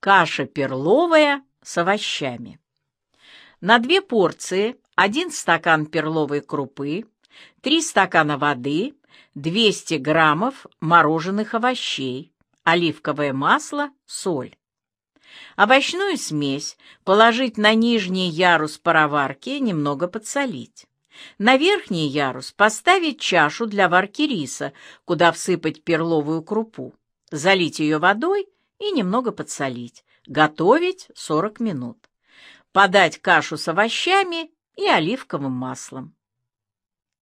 Каша перловая с овощами. На 2 порции 1 стакан перловой крупы, 3 стакана воды, 200 граммов мороженых овощей, оливковое масло, соль. Овощную смесь положить на нижний ярус пароварки и немного подсолить. На верхний ярус поставить чашу для варки риса, куда всыпать перловую крупу, залить ее водой и немного подсолить. Готовить 40 минут. Подать кашу с овощами и оливковым маслом.